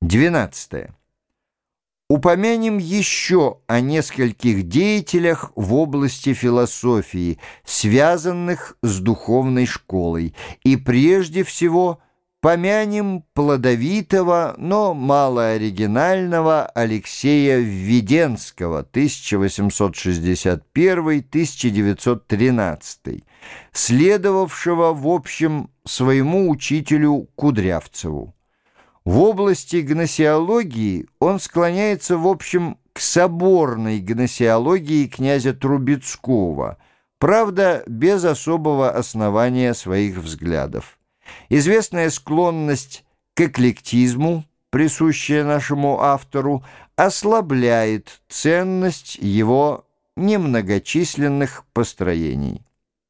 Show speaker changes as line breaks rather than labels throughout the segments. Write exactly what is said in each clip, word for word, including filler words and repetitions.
Двенадцатое. Упомянем еще о нескольких деятелях в области философии, связанных с духовной школой, и прежде всего помянем плодовитого, но малооригинального Алексея Введенского тысяча восемьсот шестьдесят первый — тысяча девятьсот тринадцатый, следовавшего, в общем, своему учителю Кудрявцеву. В области гносеологии он склоняется, в общем, к соборной гносеологии князя Трубецкого, правда, без особого основания своих взглядов. Известная склонность к эклектизму, присущая нашему автору, ослабляет ценность его немногочисленных построений.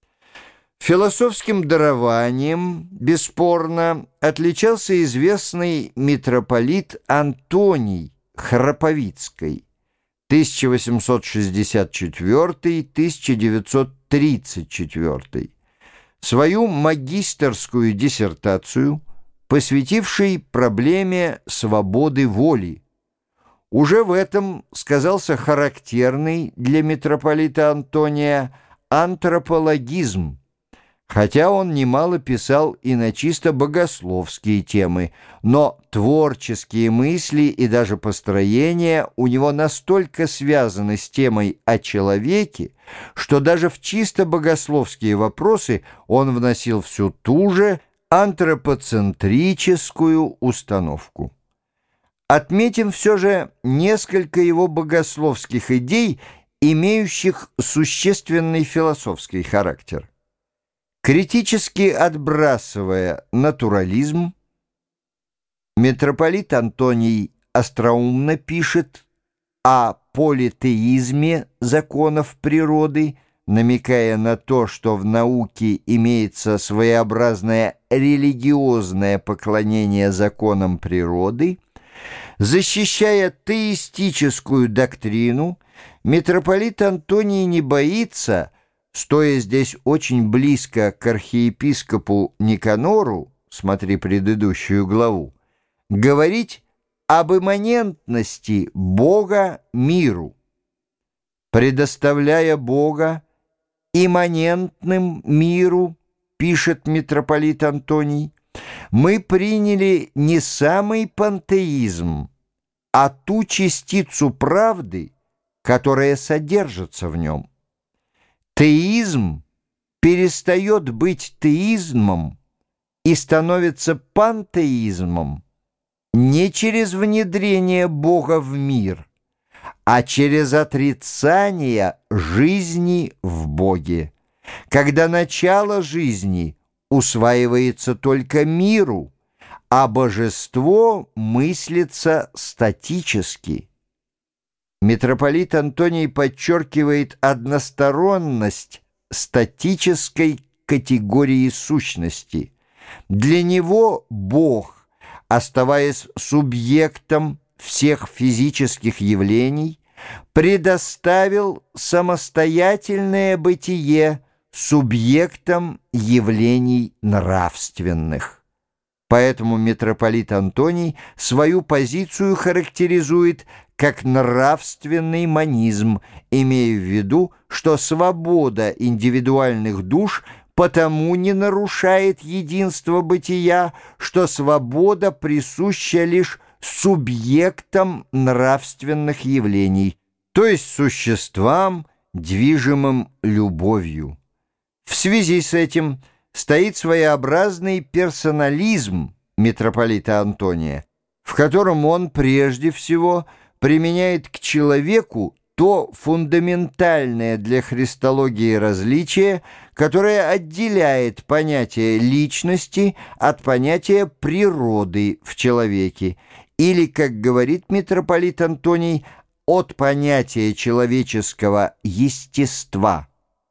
Философским дарованием, бесспорно, отличался известный митрополит Антоний Храповицкий тысяча восемьсот шестьдесят четвёртый — тысяча девятьсот тридцать четвёртый, свою магистерскую диссертацию, посвятивший проблеме свободы воли. Уже в этом сказался характерный для митрополита Антония антропологизм, хотя он немало писал и на чисто богословские темы, но творческие мысли и даже построения у него настолько связаны с темой о человеке, что даже в чисто богословские вопросы он вносил всю ту же антропоцентрическую установку. Отметим все же несколько его богословских идей, имеющих существенный философский характер. Критически отбрасывая натурализм, митрополит Антоний остроумно пишет о политеизме законов природы, намекая на то, что в науке имеется своеобразное религиозное поклонение законам природы. Защищая теистическую доктрину, митрополит Антоний не боится, стоя здесь очень близко к архиепископу Никанору, смотри предыдущую главу, говорить об имманентности Бога миру. Предоставляя Бога имманентным миру, пишет митрополит Антоний, мы приняли не самый пантеизм, а ту частицу правды, которая содержится в нем. Теизм перестает быть теизмом и становится пантеизмом не через внедрение Бога в мир, а через отрицание жизни в Боге, когда начало жизни усваивается только миру, а божество мыслится статически. Митрополит Антоний подчеркивает односторонность статической категории сущности. Для него Бог, оставаясь субъектом всех физических явлений, предоставил самостоятельное бытие субъектом явлений нравственных. Поэтому митрополит Антоний свою позицию характеризует как нравственный монизм, имея в виду, что свобода индивидуальных душ потому не нарушает единство бытия, что свобода присуща лишь субъектам нравственных явлений, то есть существам, движимым любовью. В связи с этим стоит своеобразный персонализм митрополита Антония, в котором он прежде всего применяет к человеку то фундаментальное для христологии различие, которое отделяет понятие личности от понятия природы в человеке, или, как говорит митрополит Антоний, от понятия человеческого естества.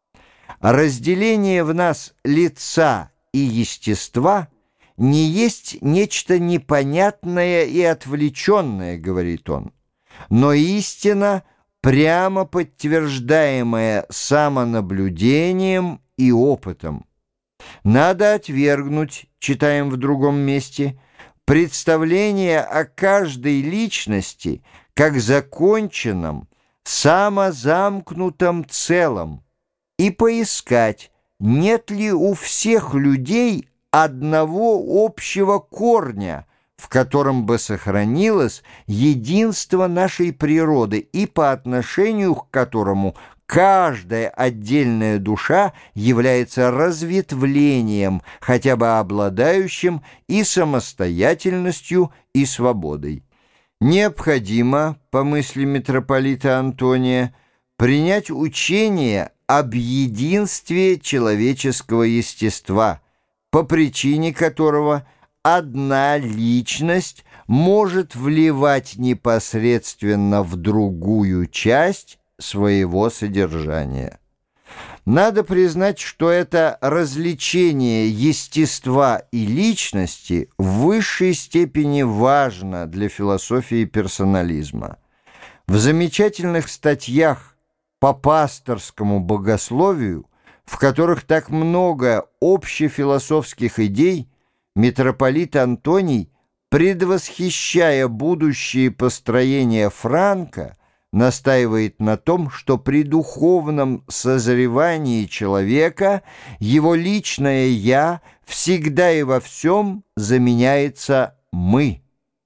Разделение в нас лица и естества не есть нечто непонятное и отвлеченное, говорит он, но истина, прямо подтверждаемая самонаблюдением и опытом. Надо отвергнуть, читаем в другом месте, представление о каждой личности как законченном, самозамкнутом целом и поискать, нет ли у всех людей одного общего корня, в котором бы сохранилось единство нашей природы и по отношению к которому каждая отдельная душа является разветвлением, хотя бы обладающим и самостоятельностью, и свободой. Необходимо, по мысли митрополита Антония, принять учение об единстве человеческого естества, по причине которого одна личность может вливать непосредственно в другую часть своего содержания. Надо признать, что это развлечение естества и личности в высшей степени важно для философии персонализма. В замечательных статьях по пасторскому богословию, в которых так много общефилософских идей, митрополит Антоний, предвосхищая будущие построения Франка, настаивает на том, что при духовном созревании человека его личное «я» всегда и во всем заменяется «мы».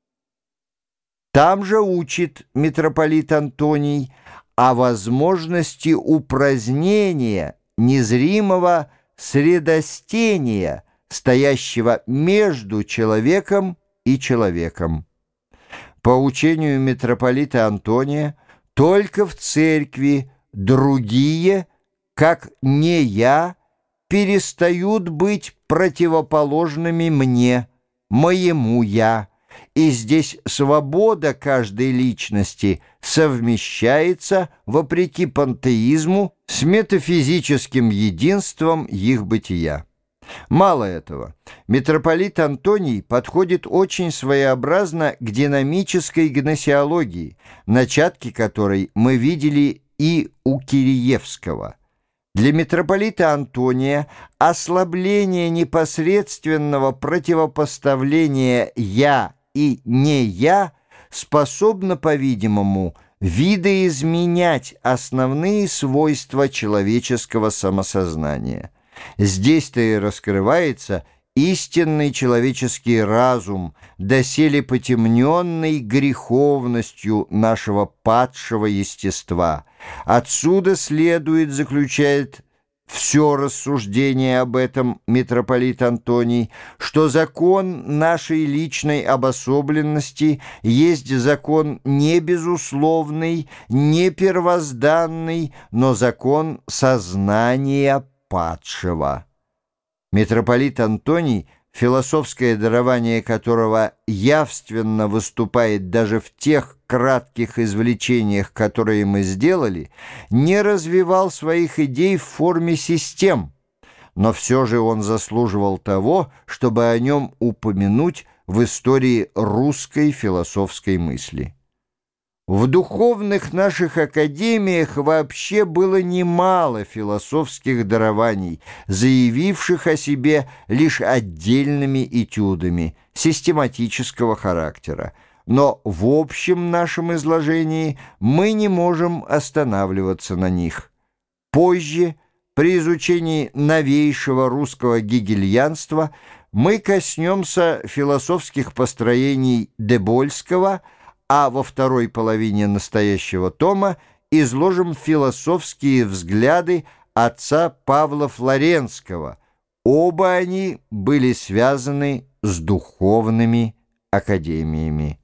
Там же учит митрополит Антоний о возможности упразднения незримого средостения, стоящего между человеком и человеком. По учению митрополита Антония, только в церкви другие, как не я, перестают быть противоположными мне, моему «я», и здесь свобода каждой личности совмещается, вопреки пантеизму, с метафизическим единством их бытия. Мало этого, митрополит Антоний подходит очень своеобразно к динамической гносеологии, начатки которой мы видели и у Киреевского. Для митрополита Антония ослабление непосредственного противопоставления «я» и «не я» способно, по-видимому, видоизменять основные свойства человеческого самосознания. Здесь-то и раскрывается истинный человеческий разум, доселе потемненный греховностью нашего падшего естества. Отсюда следует, заключает все рассуждение об этом митрополит Антоний, что закон нашей личной обособленности есть закон не безусловный, не первозданный, но закон сознания падшего. Митрополит Антоний, философское дарование которого явственно выступает даже в тех кратких извлечениях, которые мы сделали, не развивал своих идей в форме систем, но все же он заслуживал того, чтобы о нем упомянуть в истории русской философской мысли. В духовных наших академиях вообще было немало философских дарований, заявивших о себе лишь отдельными этюдами систематического характера. Но в общем нашем изложении мы не можем останавливаться на них. Позже, при изучении новейшего русского гегельянства, мы коснемся философских построений Дебольского, а во второй половине настоящего тома изложим философские взгляды отца Павла Флоренского. Оба они были связаны с духовными академиями.